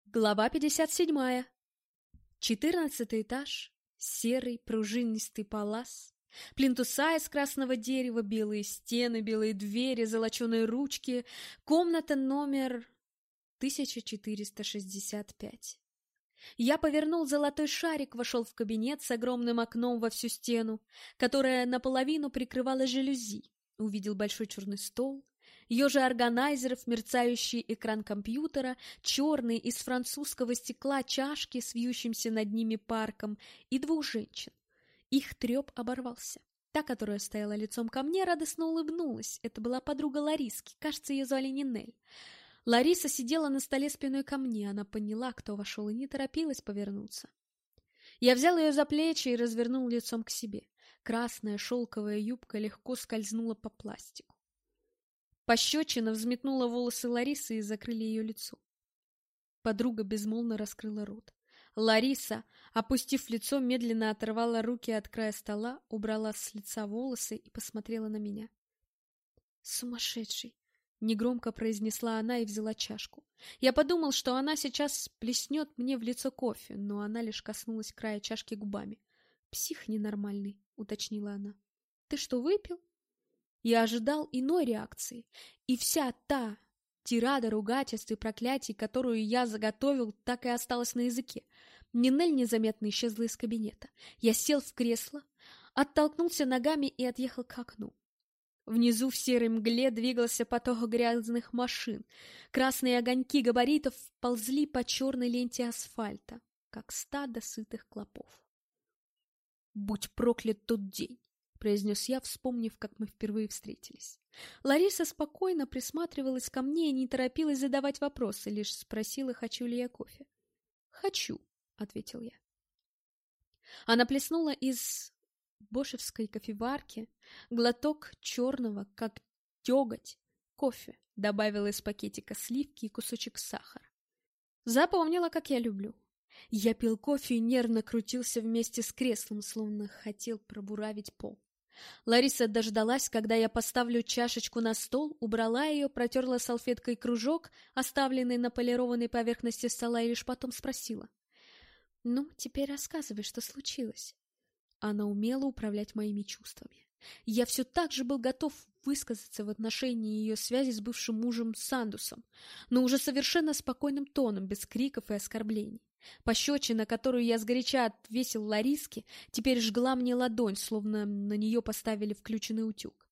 Глава 57. 14 этаж, серый пружинистый палас, плинтуса из красного дерева, белые стены, белые двери, золоченые ручки, комната номер 1465. Я повернул золотой шарик, вошел в кабинет с огромным окном во всю стену, которое наполовину прикрывало жалюзи, увидел большой черный стол, ежи органайзеров, мерцающий экран компьютера, черные из французского стекла чашки с вьющимся над ними парком и двух женщин. Их треп оборвался. Та, которая стояла лицом ко мне, радостно улыбнулась. Это была подруга Лариски, кажется, ее звали Нинель. Лариса сидела на столе спиной ко мне, она поняла, кто вошел, и не торопилась повернуться. Я взял ее за плечи и развернул лицом к себе. Красная шелковая юбка легко скользнула по пластику. Пощечина взметнула волосы Ларисы и закрыли ее лицо. Подруга безмолвно раскрыла рот. Лариса, опустив лицо, медленно оторвала руки от края стола, убрала с лица волосы и посмотрела на меня. «Сумасшедший!» — негромко произнесла она и взяла чашку. Я подумал, что она сейчас плеснет мне в лицо кофе, но она лишь коснулась края чашки губами. «Псих ненормальный», — уточнила она. «Ты что, выпил?» Я ожидал иной реакции, и вся та тирада ругательств и проклятий, которую я заготовил, так и осталась на языке. Нинель незаметно исчезла из кабинета. Я сел в кресло, оттолкнулся ногами и отъехал к окну. Внизу в серой мгле двигался поток грязных машин. Красные огоньки габаритов ползли по черной ленте асфальта, как стадо сытых клопов. «Будь проклят тот день!» — произнес я, вспомнив, как мы впервые встретились. Лариса спокойно присматривалась ко мне и не торопилась задавать вопросы, лишь спросила, хочу ли я кофе. «Хочу», — ответил я. Она плеснула из бошевской кофеварки глоток черного, как деготь, кофе, добавила из пакетика сливки и кусочек сахара. Запомнила, как я люблю. Я пил кофе и нервно крутился вместе с креслом, словно хотел пробуравить пол. Лариса дождалась, когда я поставлю чашечку на стол, убрала ее, протерла салфеткой кружок, оставленный на полированной поверхности стола, и лишь потом спросила. «Ну, теперь рассказывай, что случилось». Она умела управлять моими чувствами. Я все так же был готов высказаться в отношении ее связи с бывшим мужем Сандусом, но уже совершенно спокойным тоном, без криков и оскорблений. Пощечина, которую я сгоряча отвесил Лариске, теперь жгла мне ладонь, словно на нее поставили включенный утюг.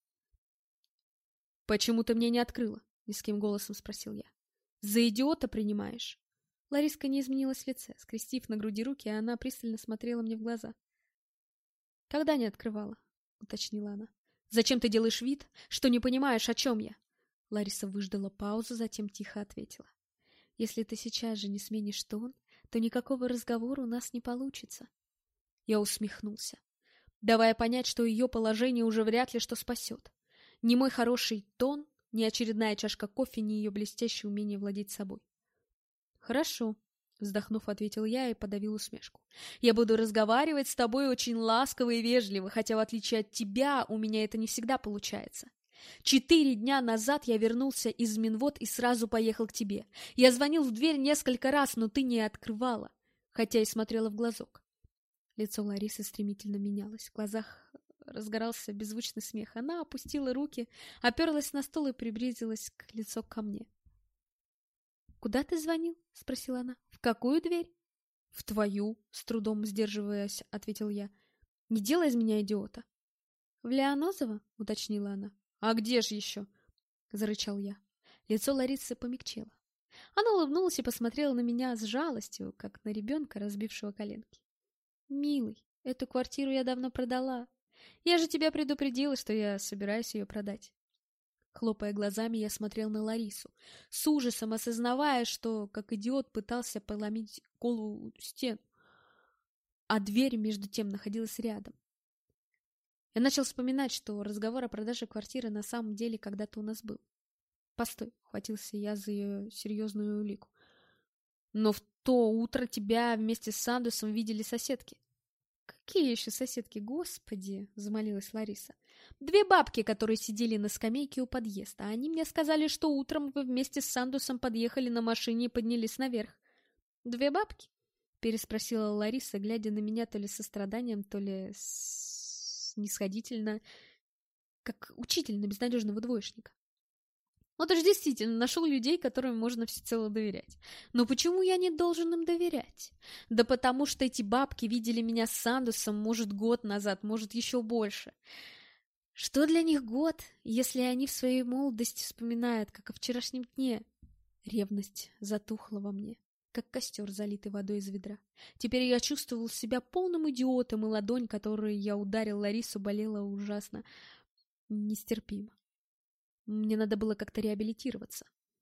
«Почему ты мне не открыла?» — низким голосом спросил я. «За идиота принимаешь?» Лариска не изменилась в лице. Скрестив на груди руки, она пристально смотрела мне в глаза. «Когда не открывала?» — уточнила она. «Зачем ты делаешь вид, что не понимаешь, о чем я?» Лариса выждала паузу, затем тихо ответила. «Если ты сейчас же не сменишь тон, то никакого разговора у нас не получится». Я усмехнулся, давая понять, что ее положение уже вряд ли что спасет. Ни мой хороший тон, ни очередная чашка кофе, ни ее блестящее умение владеть собой. «Хорошо», — вздохнув, ответил я и подавил усмешку. «Я буду разговаривать с тобой очень ласково и вежливо, хотя, в отличие от тебя, у меня это не всегда получается. 4 дня назад я вернулся из Минвод и сразу поехал к тебе. Я звонил в дверь несколько раз, но ты не открывала, хотя и смотрела в глазок». Лицо Ларисы стремительно менялось. В глазах разгорался беззвучный смех. Она опустила руки, оперлась на стол и приблизилась к лицу ко мне. «Куда ты звонил?» — спросила она. «В какую дверь?» «В твою», — с трудом сдерживаясь, ответил я. «Не делай из меня идиота». «В Лианозово?» — уточнила она. «А где же еще?» — зарычал я. Лицо Ларисы помягчело. Она улыбнулась и посмотрела на меня с жалостью, как на ребенка, разбившего коленки. «Милый, эту квартиру я давно продала. Я же тебя предупредила, что я собираюсь ее продать». Хлопая глазами, я смотрел на Ларису, с ужасом осознавая, что, как идиот, пытался поломить голову стену, а дверь, между тем, находилась рядом. Я начал вспоминать, что разговор о продаже квартиры на самом деле когда-то у нас был. «Постой», — хватился я за ее серьезную улику. «Но в то утро тебя вместе с Сандусом видели соседки». «Какие еще соседки, господи!» — замолилась Лариса. «2 бабки, которые сидели на скамейке у подъезда. Они мне сказали, что утром вы вместе с Сандусом подъехали на машине и поднялись наверх». 2 бабки? Переспросила Лариса, глядя на меня то ли со страданием, то ли снисходительно, как учитель на безнадежного двоечника. Вот уж действительно нашел людей, которым можно всецело доверять. Но почему я не должен им доверять? Да потому что эти бабки видели меня с Сандусом, может, год назад, может, еще больше. Что для них год, если они в своей молодости вспоминают, как о вчерашнем дне? Ревность затухла во мне, как костер, залитый водой из ведра. Теперь я чувствовал себя полным идиотом, и ладонь, которой я ударил Ларису, болела ужасно, нестерпимо. Мне надо было как-то реабилитироваться.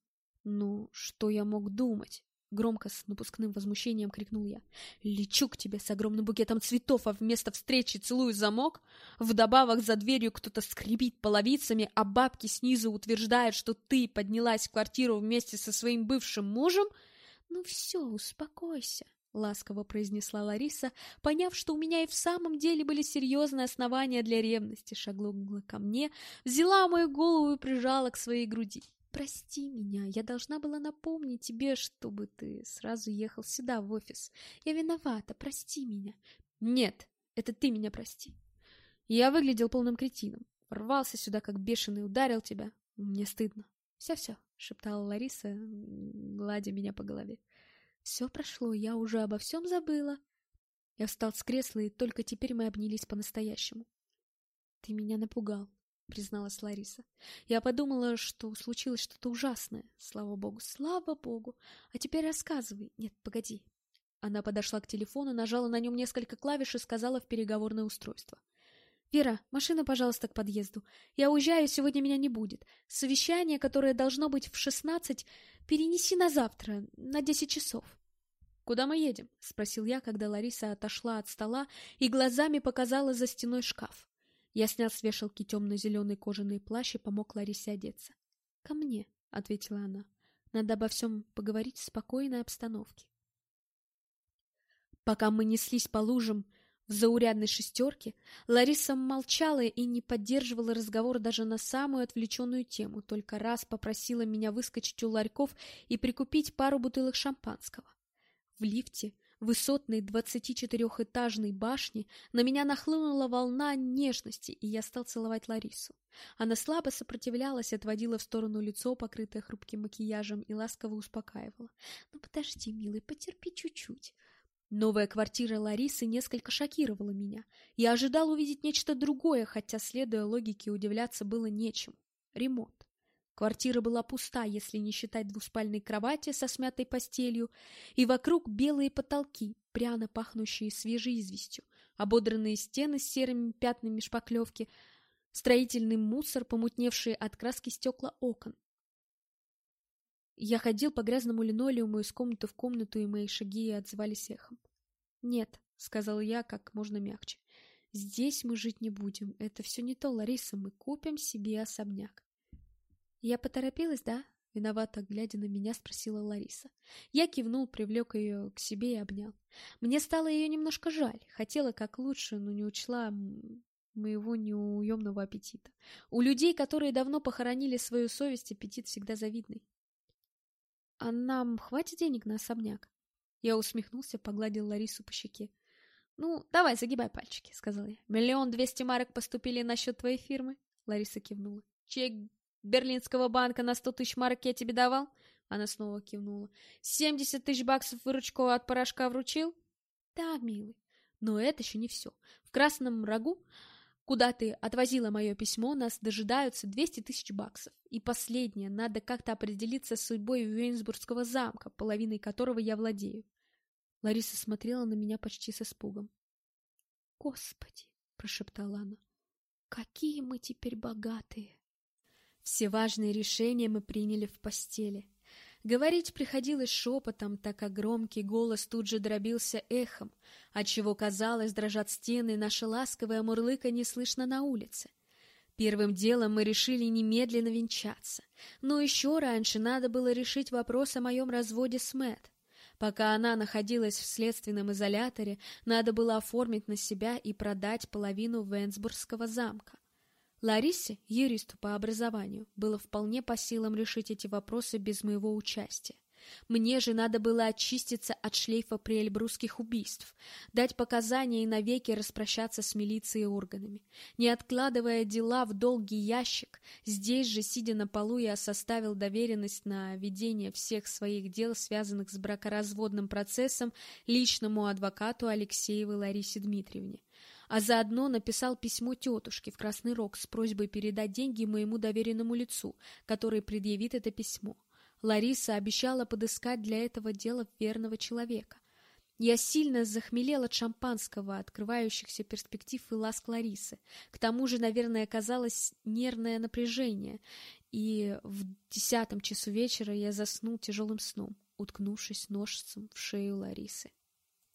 Ну, что я мог думать? Громко, с напускным возмущением крикнул я. Лечу к тебе с огромным букетом цветов, а вместо встречи целую замок. Вдобавок за дверью кто-то скрипит половицами, а бабки снизу утверждают, что ты поднялась в квартиру вместе со своим бывшим мужем. Ну все, успокойся, ласково произнесла Лариса, поняв, что у меня и в самом деле были серьезные основания для ревности, шагнула ко мне, взяла мою голову и прижала к своей груди. Прости меня, я должна была напомнить тебе, чтобы ты сразу ехал сюда, в офис. Я виновата, прости меня. Нет, это ты меня прости. Я выглядел полным кретином. Ворвался сюда, как бешеный, ударил тебя. Мне стыдно. Все-все, шептала Лариса, гладя меня по голове. Все прошло, я уже обо всем забыла. Я встал с кресла, и только теперь мы обнялись по-настоящему. Ты меня напугал, призналась Лариса. Я подумала, что случилось что-то ужасное. Слава богу, слава богу. А теперь рассказывай. Нет, погоди. Она подошла к телефону, нажала на нем несколько клавиш и сказала в переговорное устройство. «Вера, машина, пожалуйста, к подъезду. Я уезжаю, сегодня меня не будет. Совещание, которое должно быть в 16, перенеси на завтра, на 10 часов». «Куда мы едем?» — спросил я, когда Лариса отошла от стола и глазами показала за стеной шкаф. Я снял с вешалки темно-зеленый кожаный плащ и помог Ларисе одеться. «Ко мне», — ответила она. «Надо обо всем поговорить в спокойной обстановке». Пока мы неслись по лужам в заурядной шестерке, Лариса молчала и не поддерживала разговор даже на самую отвлеченную тему, только раз попросила меня выскочить у ларьков и прикупить пару бутылок шампанского. В лифте высотной 24-этажной башни на меня нахлынула волна нежности, и я стал целовать Ларису. Она слабо сопротивлялась, отводила в сторону лицо, покрытое хрупким макияжем, и ласково успокаивала. «Ну подожди, милый, потерпи чуть-чуть». Новая квартира Ларисы несколько шокировала меня. Я ожидал увидеть нечто другое, хотя, следуя логике, удивляться было нечему. Ремонт. Квартира была пуста, если не считать двуспальной кровати со смятой постелью, и вокруг белые потолки, пряно пахнущие свежей известью, ободранные стены с серыми пятнами шпаклевки, строительный мусор, помутневшие от краски стекла окон. Я ходил по грязному линолеуму из комнаты в комнату, и мои шаги отзывались эхом. «Нет», — сказал я как можно мягче, — «здесь мы жить не будем. Это все не то, Лариса, мы купим себе особняк». «Я поторопилась, да?» — виновато глядя на меня, спросила Лариса. Я кивнул, привлек ее к себе и обнял. Мне стало ее немножко жаль. Хотела как лучше, но не учла моего неуемного аппетита. У людей, которые давно похоронили свою совесть, аппетит всегда завидный. «А нам хватит денег на особняк?» Я усмехнулся, погладил Ларису по щеке. «Ну, давай, загибай пальчики», — сказал я. 1 200 000 марок поступили на счет твоей фирмы?» Лариса кивнула. «Чек Берлинского банка на 100 000 марок я тебе давал?» Она снова кивнула. 70 000 баксов выручку от порошка вручил?» «Да, милый. Но это еще не все. В Красном Рогу, куда ты отвозила мое письмо, нас дожидаются 200 000 баксов. И последнее, надо как-то определиться с судьбой Вейнсбургского замка, половиной которого я владею». Лариса смотрела на меня почти с испугом. «Господи!» — прошептала она. «Какие мы теперь богатые!» Все важные решения мы приняли в постели. Говорить приходилось шепотом, так как громкий голос тут же дробился эхом, отчего, казалось, дрожат стены, и наше ласковое мурлыканье слышно на улице. Первым делом мы решили немедленно венчаться, но еще раньше надо было решить вопрос о моем разводе с Мэтт. Пока она находилась в следственном изоляторе, надо было оформить на себя и продать половину Вейнсбургского замка. Ларисе, юристу по образованию, было вполне по силам решить эти вопросы без моего участия. Мне же надо было очиститься от шлейфа приэльбрусских убийств, дать показания и навеки распрощаться с милицией и органами. Не откладывая дела в долгий ящик, здесь же, сидя на полу, я составил доверенность на ведение всех своих дел, связанных с бракоразводным процессом, личному адвокату Алексеевой Ларисе Дмитриевне. А заодно написал письмо тетушке в Красный Рог с просьбой передать деньги моему доверенному лицу, который предъявит это письмо. Лариса обещала подыскать для этого дела верного человека. Я сильно захмелел от шампанского, открывающихся перспектив и ласк Ларисы. К тому же, наверное, казалось нервное напряжение, и в 10 часу вечера я заснул тяжелым сном, уткнувшись носом в шею Ларисы.